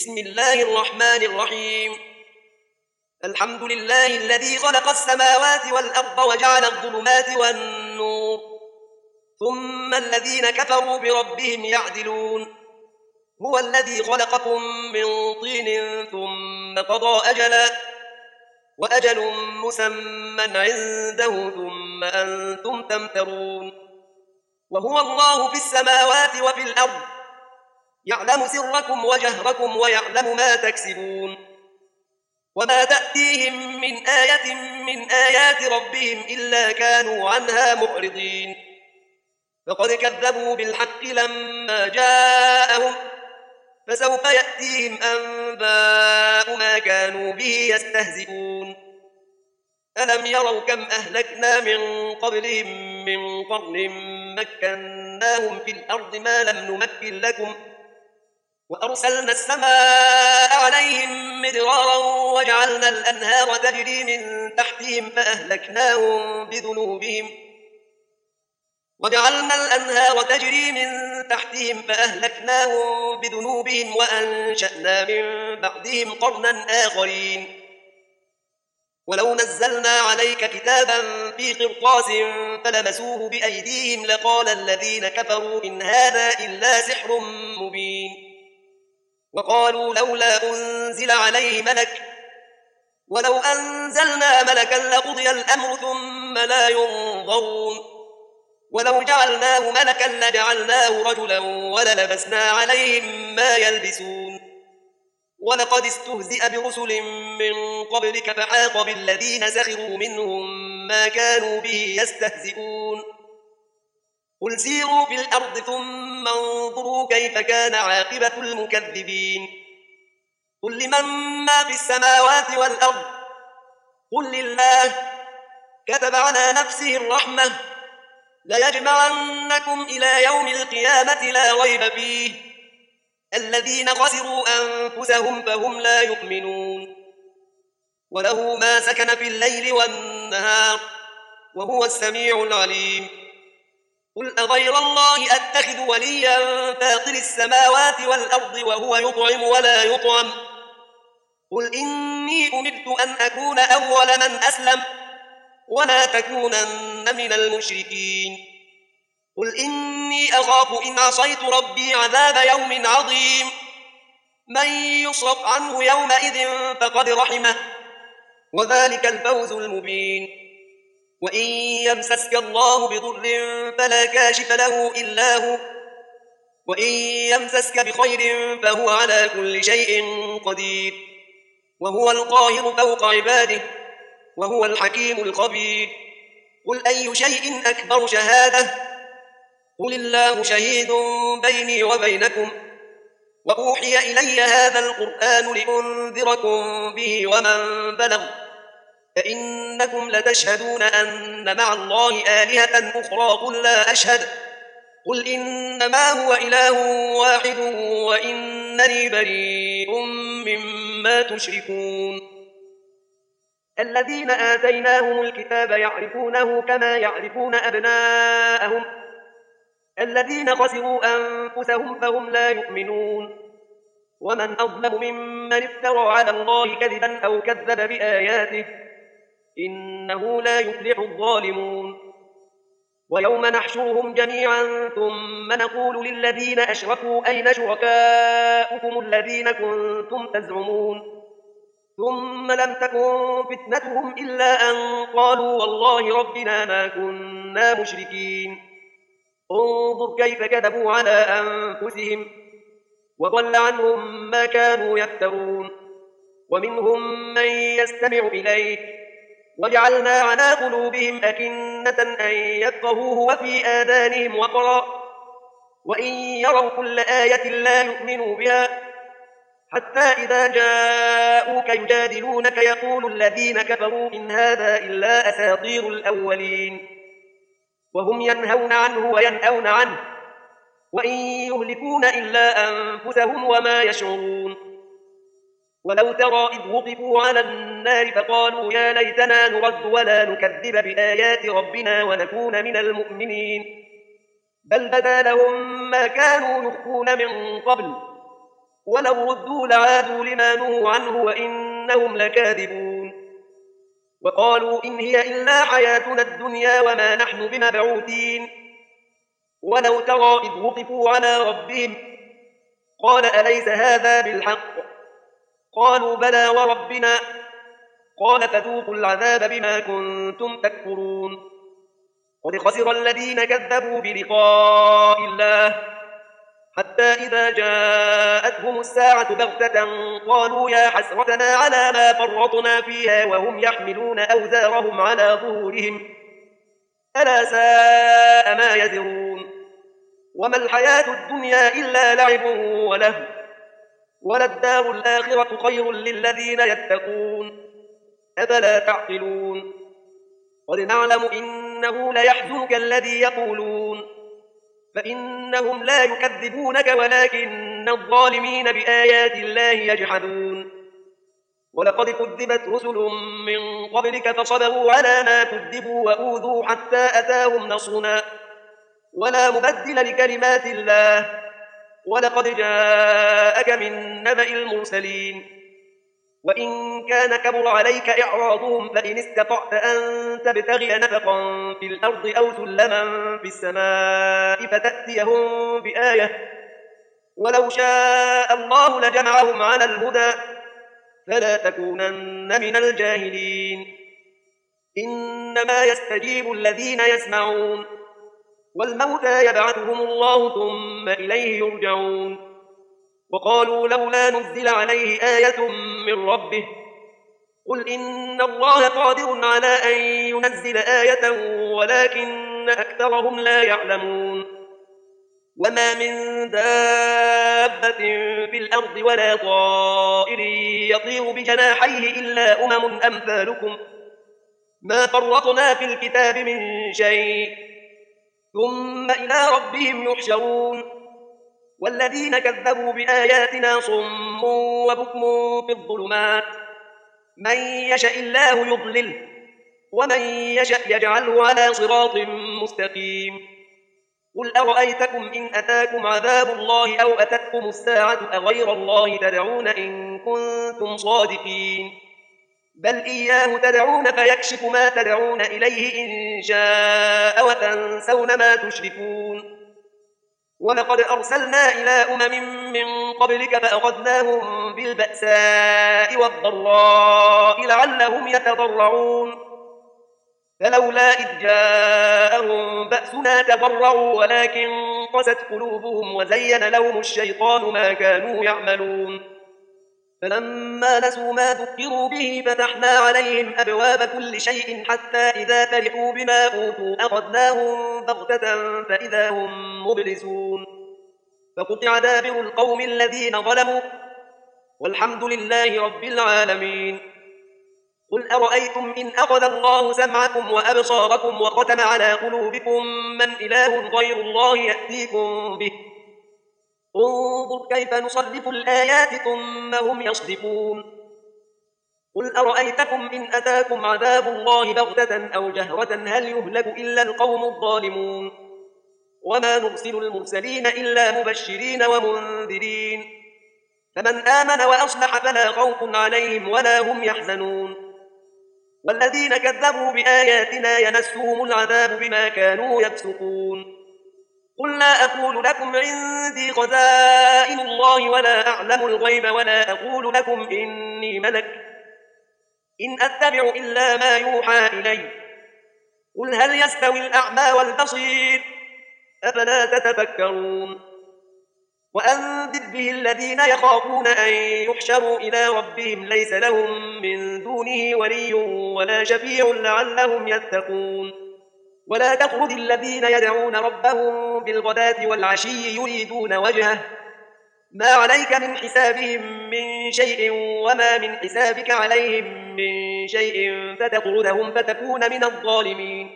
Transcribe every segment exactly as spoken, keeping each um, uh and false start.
بسم الله الرحمن الرحيم. الحمد لله الذي خلق السماوات والأرض وجعل الظلمات والنور، ثم الذين كفروا بربهم يعدلون. هو الذي خلقكم من طين ثم قضى أجلا، وأجل مسمى عنده ثم أنتم تمترون. وهو الله في السماوات وفي الأرض، يعلم سركم وجهركم ويعلم ما تكسبون. وما تأتيهم من آية من آيات ربهم إلا كانوا عنها معرضين. فقد كذبوا بالحق لما جاءهم، فسوف يأتيهم أنباء ما كانوا به يستهزئون. ألم يروا كم أهلكنا من قبلهم من قرن مكناهم في الأرض ما لم نمكن لكم، وأرسلنا السماء عليهم مدرارا وجعلنا الأنهار تجري من تحتهم فأهلكناهم بذنوبهم وجعلنا الأنهار تجري من تحتهم فأهلكناهم بذنوبهم وأنشأنا من بعدهم قرنا آخرين. ولو نزلنا عليك كتابا في قرطاس فلمسوه بأيديهم لقال الذين كفروا إن هذا إلا سحر مبين. وقالوا لولا أنزل عليه ملك، ولو أنزلنا ملكا لقضي الأمر ثم لا ينظرون. ولو جعلناه ملكا لجعلناه رجلا وللبسنا عليهم ما يلبسون. ولقد استهزئ برسل من قبلك فحاق بالذين سخروا منهم ما كانوا به يستهزئون. قل سيروا في الأرض ثم انظروا كيف كان عاقبة المكذبين. قل لمن ما في السماوات والأرض، قل لله. كتب على نفسه الرحمة ليجمعنكم إلى يوم القيامة لا ريب فيه. الذين خسروا أنفسهم فهم لا يؤمنون. وله ما سكن في الليل والنهار وهو السميع العليم. قل أغير الله أتخذ وليا فاطر السماوات والأرض وهو يطعم ولا يطعم. قل إني أمرت أن أكون أول من أسلم ولا تكونن من المشركين. قل إني أخاف إن عصيت ربي عذاب يوم عظيم. من يصرف عنه يومئذ فقد رحمه، وذلك الفوز المبين. وإن يمسسك الله بضر فلا كاشف له إلا هو، وإن يمسسك بخير فهو على كل شيء قدير. وهو القاهر فوق عباده وهو الحكيم الخبير. قل أي شيء أكبر شهادة، قل الله شهيد بيني وبينكم. وأوحي إلي هذا القرآن لأنذركم به ومن بلغ. فإنكم لتشهدون أن مع الله آلهة أخرى قل لا أشهد. قل إنما هو إله واحد وإنني بريء مما تشركون. الذين آتيناهم الكتاب يعرفونه كما يعرفون أبناءهم. الذين خسروا أنفسهم فهم لا يؤمنون. ومن أظلم ممن افترى على الله كذبا أو كذب بآياته، إنه لا يفلح الظالمون. ويوم نحشرهم جميعا ثم نقول للذين أشركوا أين شركاؤكم الذين كنتم تزعمون. ثم لم تكن فتنتهم إلا أن قالوا والله ربنا ما كنا مشركين. انظر كيف كذبوا على أنفسهم، وضل عنهم ما كانوا يفترون. ومنهم من يستمع إليك وجعلنا على قلوبهم أكنة أن يفقهوه وفي آذانهم وقرا، وإن يروا كل آية لا يؤمنوا بها، حتى إذا جاءوك يجادلونك يقول الذين كفروا إن هذا إلا أساطير الأولين. وهم ينهون عنه وينأون عنه وإن يهلكون إلا أنفسهم وما يشعرون. ولو ترى إذ وقفوا على النار فقالوا يا ليتنا نرد ولا نكذب بآيات ربنا ونكون من المؤمنين. بل بدا لهم ما كانوا يخفون من قبل، ولو ردوا لعادوا لما نهوا عنه وإنهم لكاذبون وقالوا إن هي إلا حياتنا الدنيا وما نحن بمبعوثين ولو ترى إذ وقفوا على ربهم قال أليس هذا بالحق قالوا بلى وربنا قال فذوقوا العذاب بما كنتم تكفرون قد خسر الذين كذبوا بلقاء الله حتى إذا جاءتهم الساعة بغتة قالوا يا حسرتنا على ما فرطنا فيها وهم يحملون أوزارهم على ظهورهم ألا ساء ما يزرون وما الحياة الدنيا إلا لعب ولهو وللدار الآخرة خير للذين يتقون أفلا تعقلون قد نعلم إنه ليحزنك الذي يقولون فإنهم لا يكذبونك ولكن الظالمين بآيات الله يجحدون ولقد كذبت رسل من قبلك فصبروا على ما كذبوا وأوذوا حتى أتاهم نصرنا ولا مبدل لكلمات الله ولقد جاءك من نبأ المرسلين وإن كان كبر عليك إعراضهم فإن استطعت أن تبتغي نفقا في الأرض أو سلما في السماء فتأتيهم بآية ولو شاء الله لجمعهم على الهدى فلا تكونن من الجاهلين إنما يستجيب الذين يسمعون والموتى يبعثهم الله ثم إليه يرجعون وقالوا لولا نزل عليه آية من ربه قل إن الله قادر على أن ينزل آية ولكن أكثرهم لا يعلمون وما من دابة في الأرض ولا طائر يطير بجناحيه إلا أمم أمثالكم ما فرطنا في الكتاب من شيء ثم إلى ربهم يحشرون والذين كذبوا بآياتنا صم وبكم في الظلمات من يشاء الله يضلله ومن يشاء يجعله على صراط مستقيم قل أرأيتكم إن أتاكم عذاب الله أو أتتكم الساعة أغير الله تدعون إن كنتم صادقين بل إياه تدعون فيكشف ما تدعون إليه إن شاء وتنسون ما تشركون ولقد أرسلنا إلى أمم من قبلك فأخذناهم بالبأساء والضراء لعلهم يتضرعون فلولا إذ جاءهم بأسنا تضرعوا ولكن قست قلوبهم وزين لهم الشيطان ما كانوا يعملون فلما نسوا ما ذكروا به فتحنا عليهم أبواب كل شيء حتى إذا فرحوا بما أوتوا أخذناهم بغتة فإذا هم مبلسون فقطع دابر القوم الذين ظلموا والحمد لله رب العالمين قل أرأيتم إن أخذ الله سمعكم وأبصاركم وختم على قلوبكم من إله غير الله يأتيكم به انظر كيف نصرف الآيات ثم هم يصدفون قل أرأيتكم إن أتاكم عذاب الله بغتة أو جهرة هل يهلك إلا القوم الظالمون وما نرسل المرسلين إلا مبشرين ومنذرين فمن آمن وأصلح فلا خوف عليهم ولا هم يحزنون والذين كذبوا بآياتنا يمسهم العذاب بما كانوا يفسقون قل لا أقول لكم عندي خزائن الله ولا أعلم الغيب ولا أقول لكم إني ملك إن أتبع إلا ما يوحى إلي قل هل يستوي الأعمى والبصير أفلا تتفكرون وأنذر به الذين يخافون أن يحشروا إلى ربهم ليس لهم من دونه ولي ولا شفيع لعلهم يتقون ولا تطرد الذين يدعون ربهم بالغداة والعشي يريدون وجهه ما عليك من حسابهم من شيء وما من حسابك عليهم من شيء فتطردهم فتكون من الظالمين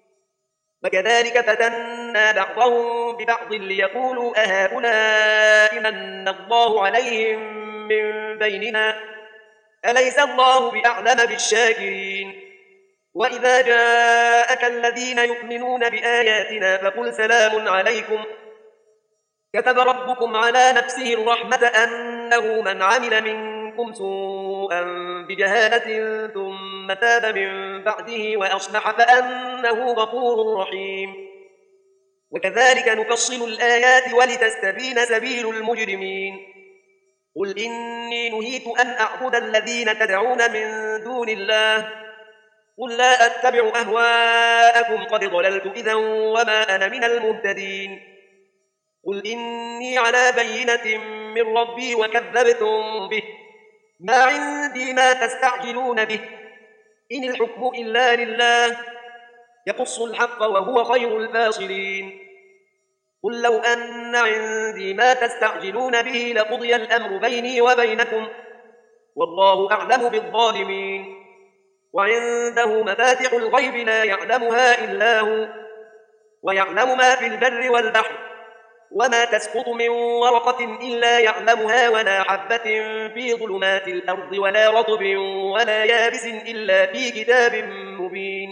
وكذلك فتنا بعضهم ببعض ليقولوا أهؤلاء من الله عليهم من بيننا أليس الله بأعلم بالشاكرين وإذا جاءك الذين يؤمنون بآياتنا فقل سلام عليكم كتب ربكم على نفسه الرحمة أن أنه من عمل منكم سوءا بجهالة ثم تاب من بعده وأصلح فأنه غفور رحيم. وكذلك نفصل الآيات ولتستبين سبيل المجرمين. قل إني نهيت أن أعبد الذين تدعون من دون الله قل لا أتبع أهواءكم قد ضللت إذا وما أنا من المهتدين. قل إني على بينة من ربي وكذبتم به ما عندي ما تستعجلون به إن الحكم إلا لله يقص الحق وهو خير الفاصلين. قل لو أن عندي ما تستعجلون به لقضي الأمر بيني وبينكم والله أعلم بالظالمين. وعنده مفاتح الغيب لا يعلمها إلا هو ويعلم ما في البر والبحر وما تسقط من ورقة إلا يعلمها ولا حبة في ظلمات الأرض ولا رطب ولا يابس إلا في كتاب مبين.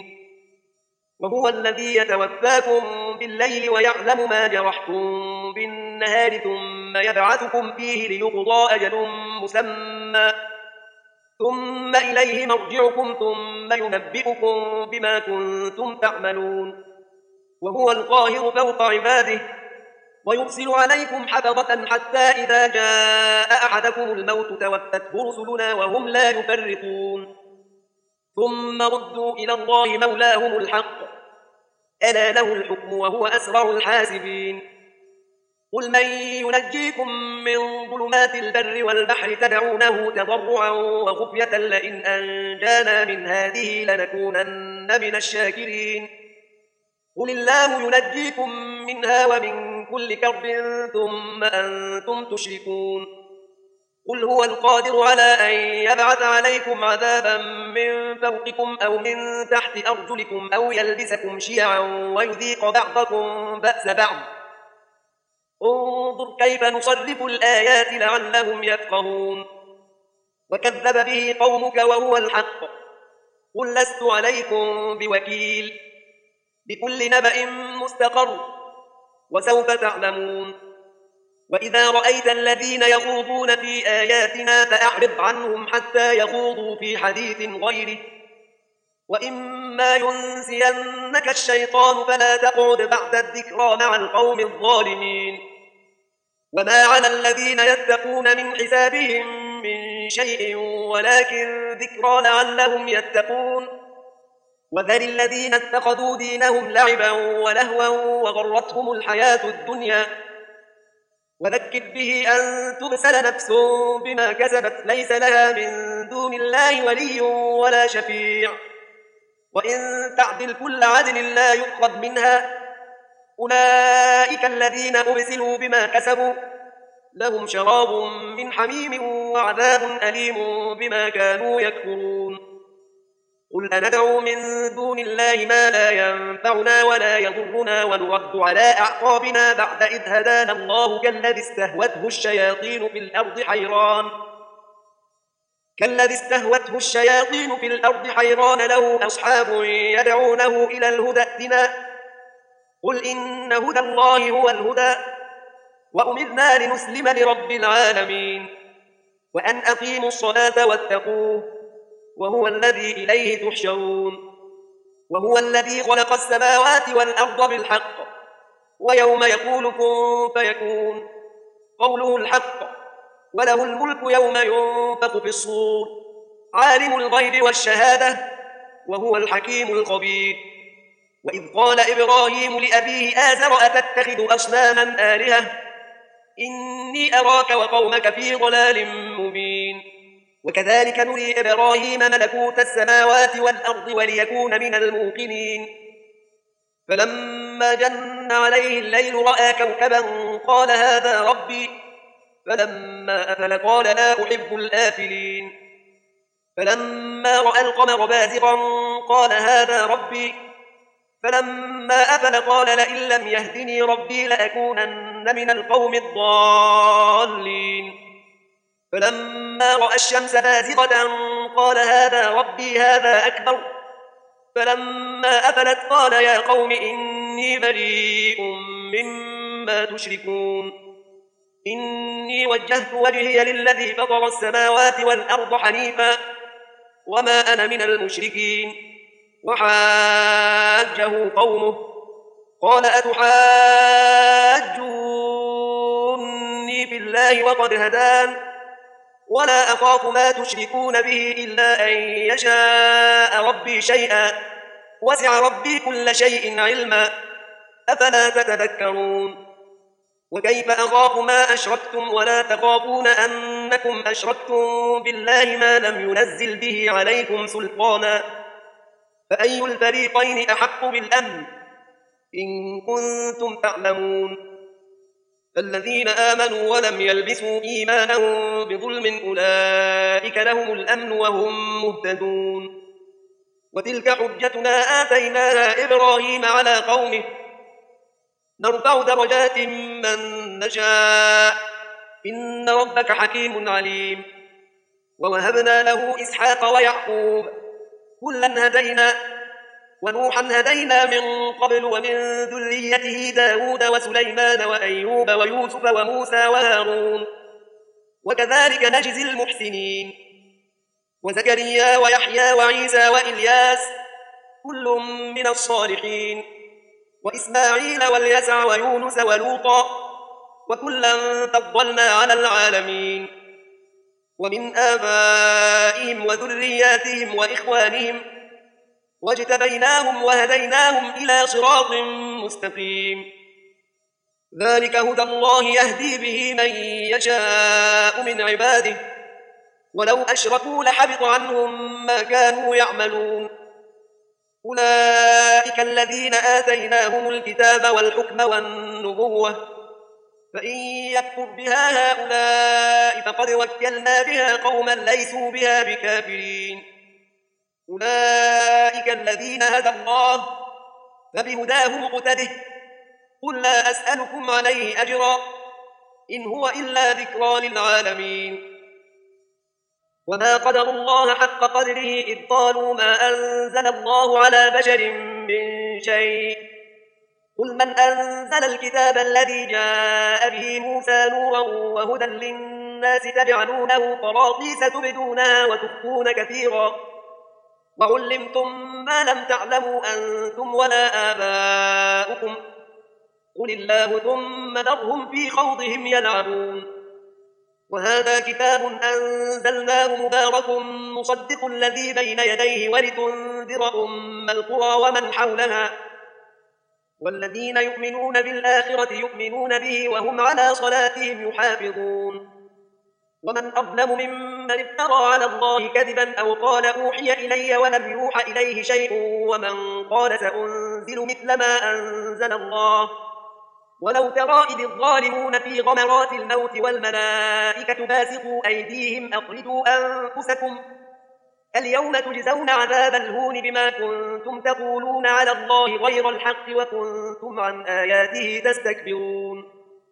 وهو الذي يتوفاكم بالليل ويعلم ما جرحتم بالنهار ثم يبعثكم فيه ليقضى أجل مسمى ثم إليه مرجعكم ثم ينبئكم بما كنتم تعملون. وهو القاهر فوق عباده ويرسل عليكم حفظة حتى إذا جاء أحدكم الموت توفته رسلنا وهم لا يفرطون ثم ردوا إلى الله مولاهم الحق ألا له الحكم وهو أسرع الحاسبين. قل من ينجيكم من ظلمات البر والبحر تدعونه تضرعا وخفية لئن أنجانا من هذه لنكونن من الشاكرين. قل الله ينجيكم منها ومن كل كرب ثم أنتم تشركون. قل هو القادر على أن يبعث عليكم عذابا من فوقكم أو من تحت أرجلكم أو يلبسكم شيعا ويذيق بعضكم بأس بعض انظر كيف نصرف الآيات لعلهم يفقهون. وكذب به قومك وهو الحق قل لست عليكم بوكيل بكل نبأ مستقر وسوف تعلمون. وإذا رأيت الذين يخوضون في آياتنا فأعرض عنهم حتى يخوضوا في حديث غيره وإما ينسينك الشيطان فلا تقعد بعد الذكرى مع القوم الظالمين. وما على الذين يتقون من حسابهم من شيء ولكن ذكرى لعلهم يتقون. وذر الذين اتخذوا دينهم لعبا ولهوا وغرتهم الحياة الدنيا وذكر به أن تبسل نفس بما كسبت ليس لها من دون الله ولي ولا شفيع وإن تعدل كل عدل لا يؤخذ منها أولئك الذين أبسلوا بما كسبوا لهم شراب من حميم وعذاب أليم بما كانوا يكفرون. قل أندعو من دون الله ما لا ينفعنا ولا يضرنا ونرد على أعقابنا بعد إذ هدانا الله كالذي استهوته الشياطين في الأرض حيران كالذي استهوته الشياطين في الأرض حيران له أصحاب يدعونه إلى الهدى ائتنا قل إن هدى الله هو الهدى وأمرنا لنسلم لرب العالمين وأن أقيموا الصلاة واتقوه وهو الذي إليه تحشرون. وهو الذي خلق السماوات والأرض بالحق ويوم يقول كن فيكون قوله الحق وله الملك يوم ينفخ في الصور عالم الغيب والشهادة وهو الحكيم الخبير. وإذ قال إبراهيم لأبيه آزر أتتخذ أصناما آلهة إني أراك وقومك في ضلال مبين. وكذلك نري إبراهيم ملكوت السماوات والأرض وليكون من الموقنين فلما جن عليه الليل رأى كوكبا قال هذا ربي فلما أفل قال لا أحب الآفلين فلما رأى القمر بازغا قال هذا ربي فلما أفل قال لئن لم يهدني ربي لأكونن من القوم الضالين فلما رأى الشمس بازغة قال هذا ربي هذا أكبر فلما أفلت قال يا قوم إني بريء مما تشركون إني وجهت وجهي للذي فطر السماوات والأرض حنيفا وما أنا من المشركين. وحاجه قومه قال أتحاجوني في الله وقد هدان ولا أخاف ما تشركون به إلا أن يشاء ربي شيئا وسع ربي كل شيء علما أفلا تتذكرون. وكيف أخاف ما أشركتم ولا تخافون أنكم أشركتم بالله ما لم ينزل به عليكم سلطانا فأي الفريقين أحق بالأمن إن كنتم تعلمون. فالذين آمنوا ولم يلبسوا إيمانهم بظلم أولئك لهم الأمن وهم مهتدون. وتلك حجتنا آتيناها إبراهيم على قومه نرفع درجات من نشاء إن ربك حكيم عليم. ووهبنا له إسحاق ويعقوب كلا هدينا ونوحا هدينا من قبل ومن ذريته داود وسليمان وأيوب ويوسف وموسى وهارون وكذلك نجزي المحسنين. وزكريا ويحيى وعيسى وإلياس كل من الصالحين وإسماعيل واليسع ويونس ولوطا وكلا فضلنا على العالمين. ومن آبائهم وذرياتهم وإخوانهم واجتبيناهم وهديناهم إلى صراط مستقيم. ذلك هدى الله يهدي به من يشاء من عباده ولو أشركوا لحبط عنهم ما كانوا يعملون. أولئك الذين آتيناهم الكتاب والحكم والنبوة فإن يكفر بها هؤلاء فقد وكلنا بها قوما ليسوا بها بكافرين. أولئك الذين هدى الله فبهداه مقتده قل لا أسألكم عليه أجرا إن هو إلا ذكرى للعالمين. وما قدروا الله حق قدره إذ قالوا ما أنزل الله على بشر من شيء قل من أنزل الكتاب الذي جاء به موسى نورا وهدى للناس تجعلونه قراطيس تبدونها وتخفون كثيرا وعلمتم ما لم تعلموا أنتم ولا آباؤكم قل الله ثم ذرهم في خوضهم يلعبون. وهذا كتاب أنزلناه مبارك مصدق الذي بين يديه ولتنذر أم القرى ومن حولها والذين يؤمنون بالآخرة يؤمنون به وهم على صلاتهم يحافظون. ومن أظلم ممن افترى على الله كذبا أو قال أوحي إلي ولم يوحى إليه شيء ومن قال سأنزل مثل ما أنزل الله ولو ترى إذ الظالمون في غمرات الموت والملائكة باسطوا أيديهم أخرجوا أنفسكم اليوم تجزون عذاب الهون بما كنتم تقولون على الله غير الحق وكنتم عن آياته تستكبرون.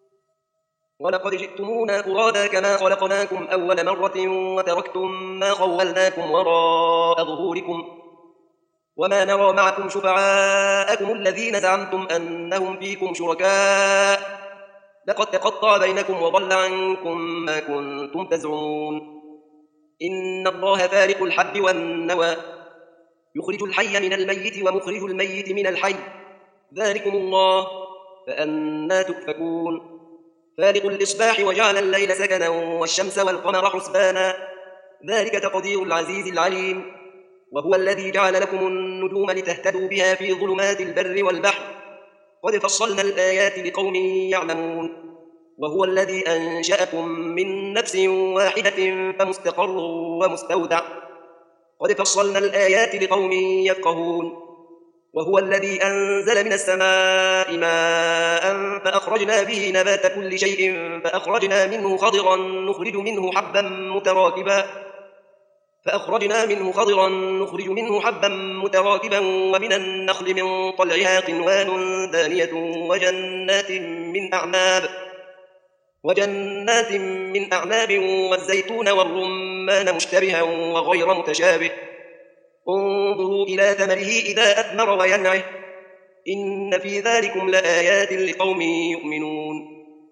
ولقد جئتمونا فرادا كما خلقناكم أول مرة وتركتم ما خولناكم وراء ظهوركم وما نرى معكم شفعاءكم الذين زعمتم أنهم فيكم شركاء لقد تقطع بينكم وضل عنكم ما كنتم تزعمون. إن الله فارق الحب والنوى يخرج الحي من الميت ومخرج الميت من الحي ذلكم الله فأنى تؤفكون. فارق الإصباح وجعل الليل سكنا والشمس والقمر حسبانا ذلك تقدير العزيز العليم. وهو الذي جعل لكم النجوم لتهتدوا بها في ظلمات البر والبحر قد فصلنا الآيات لقوم يعلمون. وهو الذي أنشأكم من نفس واحدة فمستقر ومستودع قد فصلنا الآيات لقوم يفقهون. وهو الذي أنزل من السماء ماء فأخرجنا به نبات كل شيء فأخرجنا منه خضرا نخرج منه حبا متراكبا فأخرجنا منه خضرا نخرج منه حبا متراكبا ومن النخل من طلعها قنوان دانية وجنات من أعناب وجنات من أعناب والزيتون والرمان مشتبها وغير متشابه انظروا إلى ثمره إذا أثمر وينعه إن في ذلكم لآيات لقوم يؤمنون.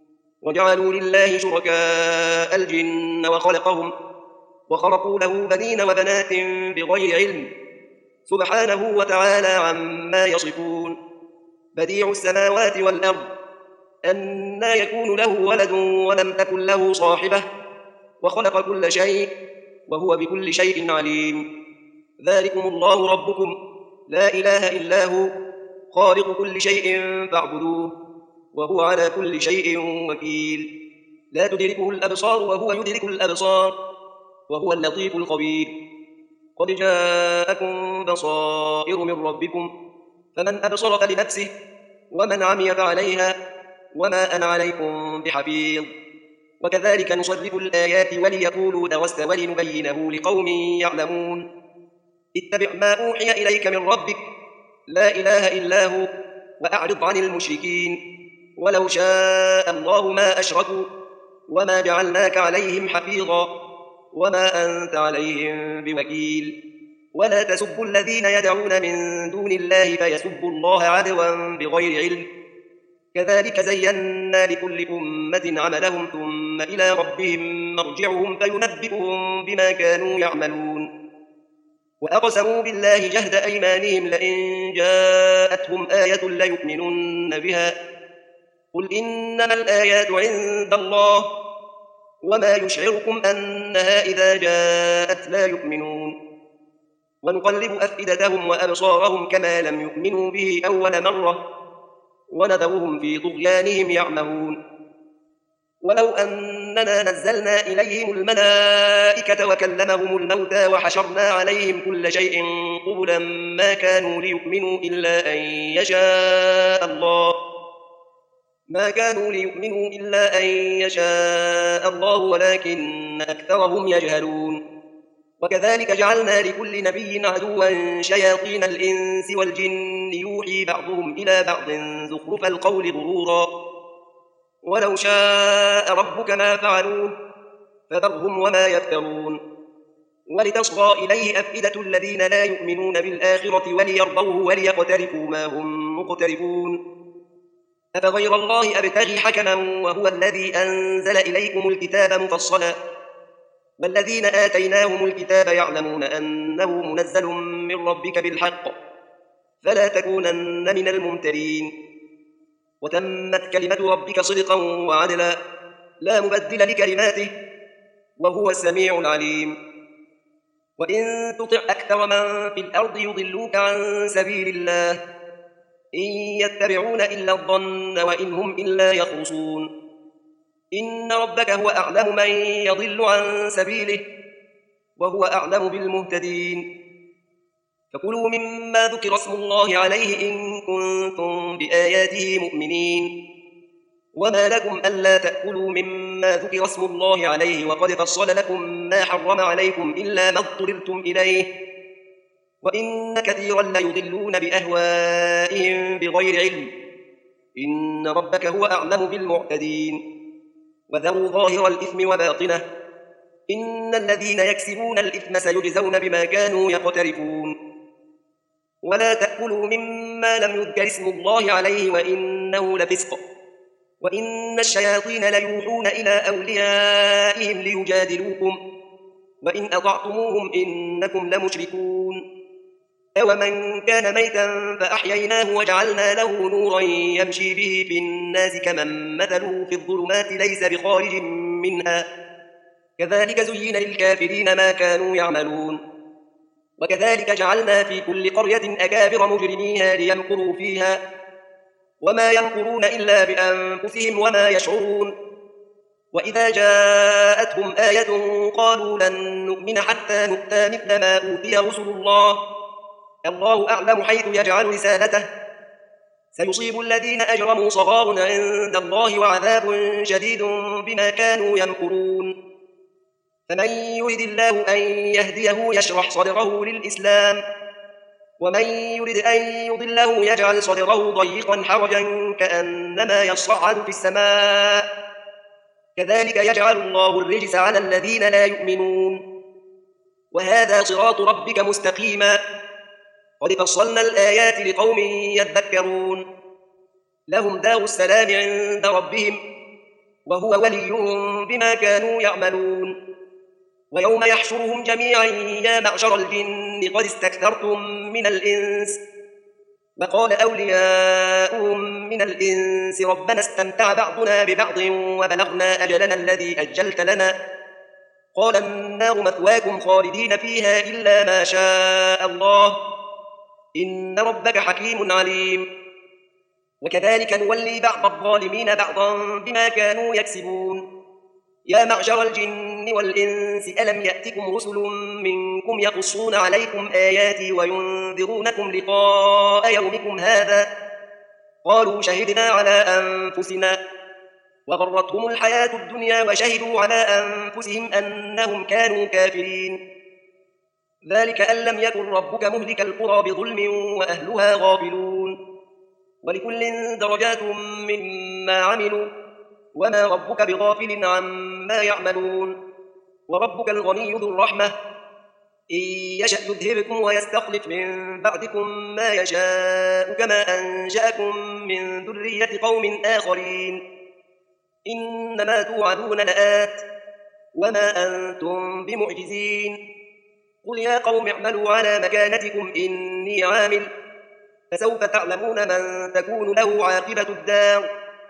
وجعلوا لله شركاء الجن وخلقهم وخرقوا له بنين وبنات بغير علم سبحانه وتعالى عما يصفون. بديع السماوات والأرض أنى يكون له ولد ولم تكن له صاحبة وخلق كل شيء وهو بكل شيء عليم. ذلكم الله ربكم لا إله إلا هو خالق كل شيء فاعبدوه وهو على كل شيء وكيل. لا تدركه الأبصار وهو يدرك الأبصار وهو اللطيف الخبير. قد جاءكم بصائر من ربكم فمن أبصر فلنفسه ومن عمي فعليها وما أنا عليكم بحفيظ. وكذلك نصرف الآيات وليقولوا درست ولنبينه لقوم يعلمون. اتبع ما أوحي إليك من ربك لا إله إلا هو وأعرض عن المشركين ولو شاء الله ما أشركوا وما جعلناك عليهم حفيظا وما أنت عليهم بوكيل. ولا تسبوا الذين يدعون من دون الله فيسبوا الله عدوا بغير علم كذلك زينا لكل أمة عملهم ثم إلى ربهم مرجعهم فينبئهم بما كانوا يعملون. وأقسموا بالله جهد أيمانهم لئن جاءتهم آية ليؤمنن بها قل إنما الآيات عند الله وما يشعركم أنها إذا جاءت لا يؤمنون. ونقلب أفئدتهم وأبصارهم كما لم يؤمنوا به أول مرة ونذرهم في طغيانهم يعمهون. ولو أننا نزلنا إليهم الملائكة وكلمهم الموتى وحشرنا عليهم كل شيء قبلا ما كانوا ليؤمنوا إلا أن يشاء الله ما كانوا ليؤمنوا إلا أن يشاء الله ولكن أكثرهم يجهلون. وكذلك جعلنا لكل نبي عدوا شياطين الإنس والجن يوحي بعضهم إلى بعض زخرف القول غرورا ولو شاء ربك ما فعلوه فذرهم وما يفترون. ولتصغى إليه أفئدة الذين لا يؤمنون بالآخرة وليرضوه وليقترفوا ما هم مقترفون. أفغير الله أبتغي حكما وهو الذي أنزل إليكم الكتاب مفصلا والذين آتيناهم الكتاب يعلمون أنه منزل من ربك بالحق فلا تكونن من الممترين. وتمت كلمة ربك صدقا وعدلا لا مبدل لكلماته وهو السميع العليم. وإن تطع أكثر من في الأرض يضلوك عن سبيل الله إن يتبعون إلا الظن وإن هم إلا يخرصون. إن ربك هو أعلم من يضل عن سبيله وهو أعلم بالمهتدين. فكلوا مما ذكر اسم الله عليه إن كنتم بآياته مؤمنين. وما لكم ألا تأكلوا مما ذكر اسم الله عليه وقد فصل لكم ما حرم عليكم إلا ما اضطررتم إليه وإن كثيرا ليضلون بأهوائهم بغير علم إن ربك هو أعلم بالمعتدين. وذروا ظاهر الإثم وباطنه إن الذين يكسبون الإثم سيجزون بما كانوا يقترفون. ولا تأكلوا مما لم يذكر اسم الله عليه وإنه لفسق وإن الشياطين ليوحون إلى أوليائهم ليجادلوكم وإن أطعتموهم إنكم لمشركون. أومن كان ميتا فأحييناه وجعلنا له نورا يمشي به في الناس كمن مثله في الظلمات ليس بخارج منها كذلك زين للكافرين ما كانوا يعملون. وكذلك جعلنا في كل قرية أكابر مجرميها ليمكروا فيها وما يمكرون إلا بأنفسهم وما يشعرون. وإذا جاءتهم آية قالوا لن نؤمن حتى نؤتى مثل ما أوتي رسل الله الله أعلم حيث يجعل رسالته سيصيب الذين أجرموا صغار عند الله وعذاب شديد بما كانوا يمكرون. فمن يرد الله أن يهديه يشرح صدره للإسلام ومن يرد أن يضله يجعل صدره ضيقا حرجا كأنما يصعد في السماء كذلك يجعل الله الرجس على الذين لا يؤمنون. وهذا صراط ربك مستقيما قد فصلنا الآيات لقوم يذكرون. لهم دار السلام عند ربهم وهو وليهم بما كانوا يعملون. ويوم يحشرهم جميعا يا معشر الجن قد استكثرتم من الإنس، وقال أولياؤهم من الإنس ربنا استمتع بعضنا ببعض وبلغنا أجلنا الذي أجلت لنا، قال النار مثواكم خالدين فيها إلا ما شاء الله إن ربك حكيم عليم. وكذلك نولي بعض الظالمين بعضا بما كانوا يكسبون. يا معشر الجن والإنس ألم يأتكم رسل منكم يقصون عليكم آياتي وينذرونكم لقاء يومكم هذا؟ قالوا شهدنا على أنفسنا وغرتهم الحياة الدنيا وشهدوا على أنفسهم أنهم كانوا كافرين. ذلك أن لم يكن ربك مهلك القرى بظلم وأهلها غافلون، ولكل درجات مما عملوا وما ربك بغافل عما يعملون. وربك الغني ذو الرحمة إن يشأ يذهبكم ويستخلف من بعدكم ما يشاء كما أنشأكم من ذرية قوم آخرين. إنما توعدون لآت وما أنتم بمعجزين. قل يا قوم اعملوا على مكانتكم إني عامل فسوف تعلمون من تكون له عاقبة الدار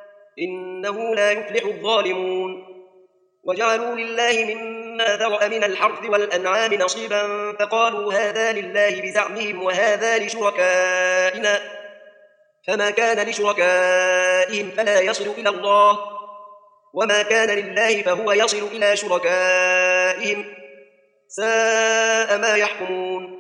إنه لا يفلح الظالمون. وجعلوا لله مما ذرأ من الحرث والأنعام نصيبا فقالوا هذا لله بزعمهم وهذا لشركائنا، فما كان لشركائهم فلا يصل إلى الله وما كان لله فهو يصل إلى شركائهم، ساء ما يحكمون.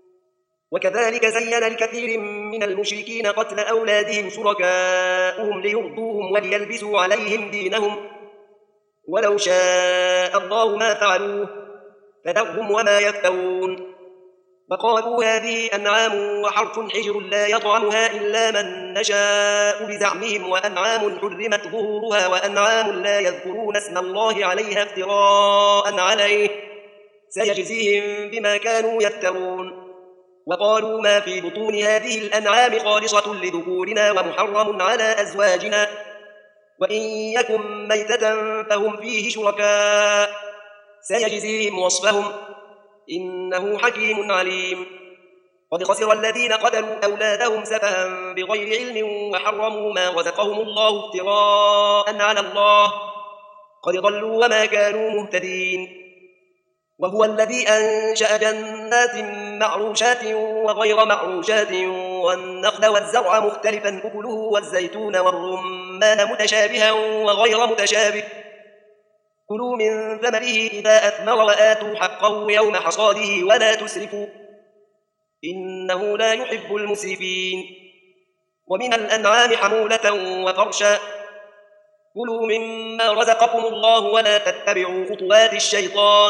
وكذلك زين لكثير من المشركين قتل أولادهم شركاؤهم ليرضوهم وليلبسوا عليهم دينهم، ولو شاء الله ما فعلوه فذرهم وما يفترون. وقالوا هذه أنعام وحرث حجر لا يطعمها إلا من نشاء بزعمهم وأنعام حرمت ظهورها وأنعام لا يذكرون اسم الله عليها افتراء عليه سيجزيهم بما كانوا يفترون. وقالوا ما في بطون هذه الأنعام خالصة لذكورنا ومحرم على أزواجنا وإن يكن ميتة فهم فيه شركاء سيجزيهم وصفهم إنه حكيم عليم. قد خسر الذين قتلوا أولادهم سفها بغير علم وحرموا ما رزقهم الله افتراء على الله قد ضلوا وما كانوا مهتدين. وهو الذي أنشأ جنات معروشات وغير معروشات والنخل والزرع مختلفا أكله والزيتون والرمان متشابها وغير متشابه كلوا من ثمره إذا أثمر وآتوا حقه يوم حصاده ولا تسرفوا إنه لا يحب المسرفين. ومن الأنعام حمولة وفرشا كلوا مما رزقكم الله ولا تتبعوا خطوات الشيطان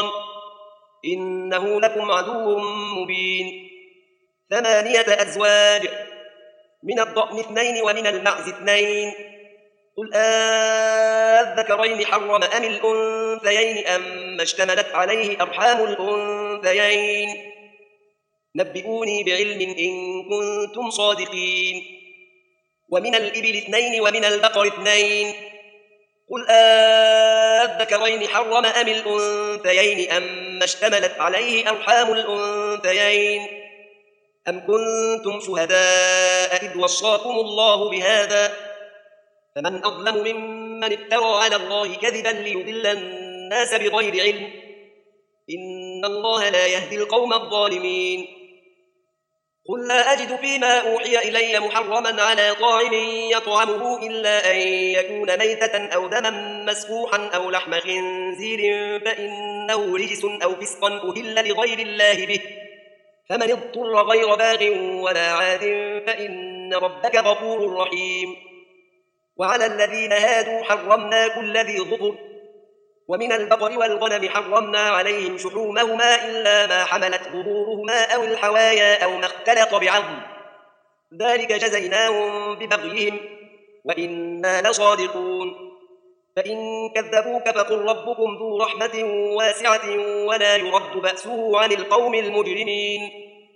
إنه لكم عدو مبين. ثمانية أزواج من الضأن اثنين ومن المعز اثنين قل آذكرين حرم أم الأنثيين أم اشتملت عليه أرحام الأنثيين نبئوني بعلم إن كنتم صادقين. ومن الإبل اثنين ومن البقر اثنين قل آذكرين حرم أم الأنثيين أم اشتملت عليه أرحام الأنثيين أم كنتم شهداء إذ وصاكم الله بهذا فمن أظلم ممن افترى على الله كذبا ليضل الناس بغير علم إن الله لا يهدي القوم الظالمين. قل لا أجد فيما أوحي إلي محرما على طاعم يطعمه إلا أن يكون ميتة أو دما مسفوحا أو لحم خنزير فإنه رجس أو فسقا أهل لغير الله به فمن اضطر غير باغ ولا عاد فإن ربك غفور رحيم. وعلى الذين هادوا حرمنا كل ذي ظفر ومن البقر والغنم حرمنا عليهم شحومهما إلا ما حملت ظهورهما أو الحوايا أو ما اختلط بعظم ذلك جزيناهم ببغيهم وإنا لصادقون. فإن كذبوك فقل ربكم ذو رحمة واسعة ولا يرد بأسه عن القوم المجرمين.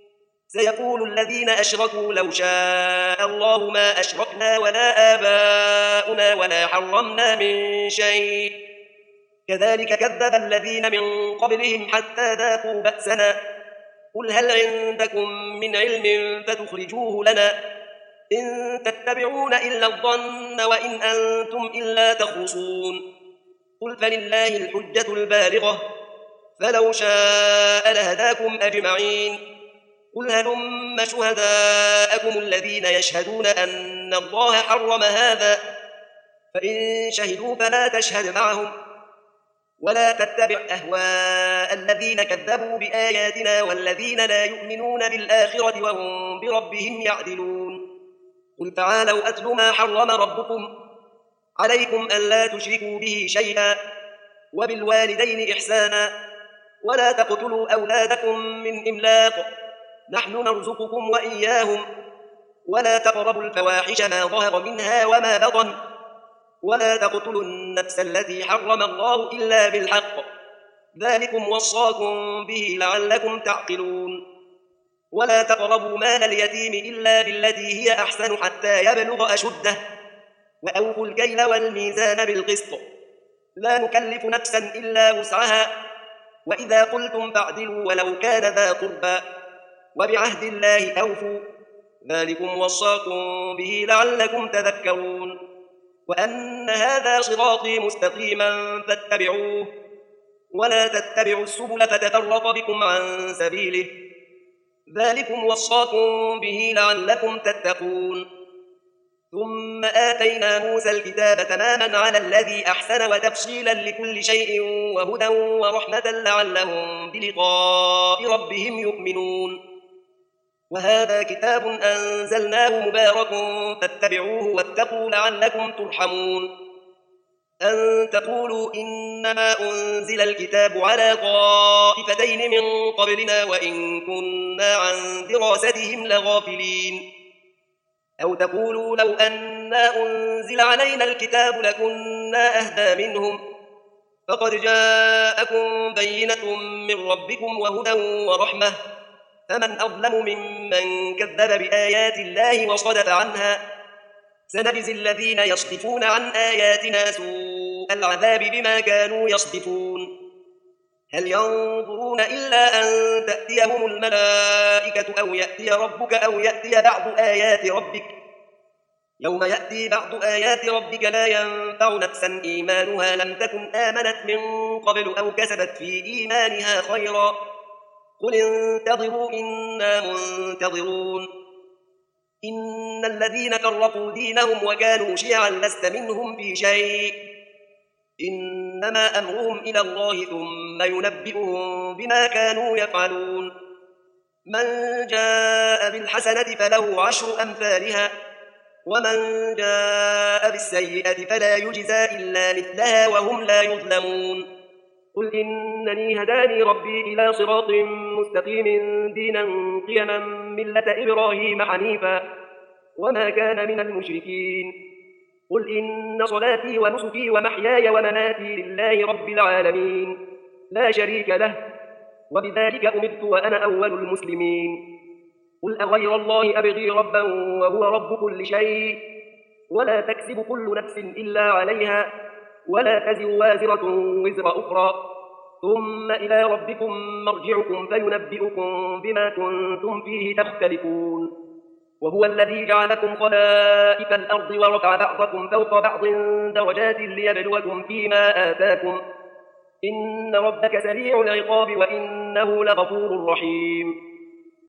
سيقول الذين أشركوا لو شاء الله ما أشركنا ولا آباؤنا ولا حرمنا من شيء كذلك كذب الذين من قبلهم حتى ذاقوا بأسنا قل هل عندكم من علم فتخرجوه لنا إن تتبعون إلا الظن وإن أنتم إلا تخرصون قل فلله الحجة البالغة فلو شاء لهداكم أجمعين قل هلم شهداءكم الذين يشهدون أن الله حرم هذا فإن شهدوا فلا تشهد معهم ولا تتبع أهواء الذين كذبوا بآياتنا والذين لا يؤمنون بالآخرة وهم بربهم يعدلون قل تعالوا أتل ما حرم ربكم عليكم ألا تشركوا به شيئا وبالوالدين إحسانا ولا تقتلوا أولادكم من إملاق نحن نرزقكم وإياهم ولا تقربوا الفواحش ما ظهر منها وما بطن ولا تقتلوا النفس التي حرم الله إلا بالحق ذلكم وصاكم به لعلكم تعقلون ولا تقربوا مال اليتيم إلا بالتي هي أحسن حتى يبلغ أشده وأوفوا الكيل والميزان بالقسط لا نكلف نفسا إلا وسعها وإذا قلتم فاعدلوا ولو كان ذا قربى وبعهد الله أوفوا ذلكم وصاكم به لعلكم تذكرون وأن هذا صراطي مستقيما فاتبعوه ولا تتبعوا السبل فتفرق بكم عن سبيله ذلكم وصاكم به لعلكم تتقون ثم آتينا موسى الكتاب تماما على الذي أحسن وتفصيلا لكل شيء وهدى ورحمة لعلهم بلقاء ربهم يؤمنون وهذا كتاب أنزلناه مبارك فاتبعوه واتقوا لعلكم ترحمون أن تقولوا إنما أنزل الكتاب على طائفتين من قبلنا وإن كنا عن دراستهم لغافلين أو تقولوا لو أنا أنزل علينا الكتاب لكنا أهدى منهم فقد جاءكم بينة من ربكم وهدى ورحمة فمن أظلم ممن كذب بآيات الله وصدف عنها سنجزي الذين يصدفون عن آياتنا سوء العذاب بما كانوا يصدفون هل ينظرون إلا أن تأتيهم الملائكة أو يأتي ربك أو يأتي بعض آيات ربك يوم يأتي بعض آيات ربك لا ينفع نفسا إيمانها لم تكن آمنت من قبل أو كسبت في إيمانها خيرا قل انتظروا إنا منتظرون إن الذين فرقوا دينهم وكانوا شيعا لست منهم في شيء إنما أمرهم إلى الله ثم ينبئهم بما كانوا يفعلون من جاء بالحسنة فله عشر أمثالها ومن جاء بالسيئة فلا يجزى إلا مثلها وهم لا يظلمون قل إنني هداني ربي إلى صراط مستقيم دينا قيما ملة إبراهيم حنيفا وما كان من المشركين قل إن صلاتي ونسكي ومحياي ومماتي لله رب العالمين لا شريك له وبذلك أمرت وأنا أول المسلمين قل أغير الله أبغي ربا وهو رب كل شيء ولا تكسب كل نفس إلا عليها ولا تزر وازرة وزر أخرى ثم إلى ربكم مرجعكم فينبئكم بما كنتم فيه تختلفون وهو الذي جعلكم خلائف الأرض ورفع بعضكم فوق بعض درجات ليبلوكم فيما آتاكم إن ربك سريع العقاب وإنه لغفور رحيم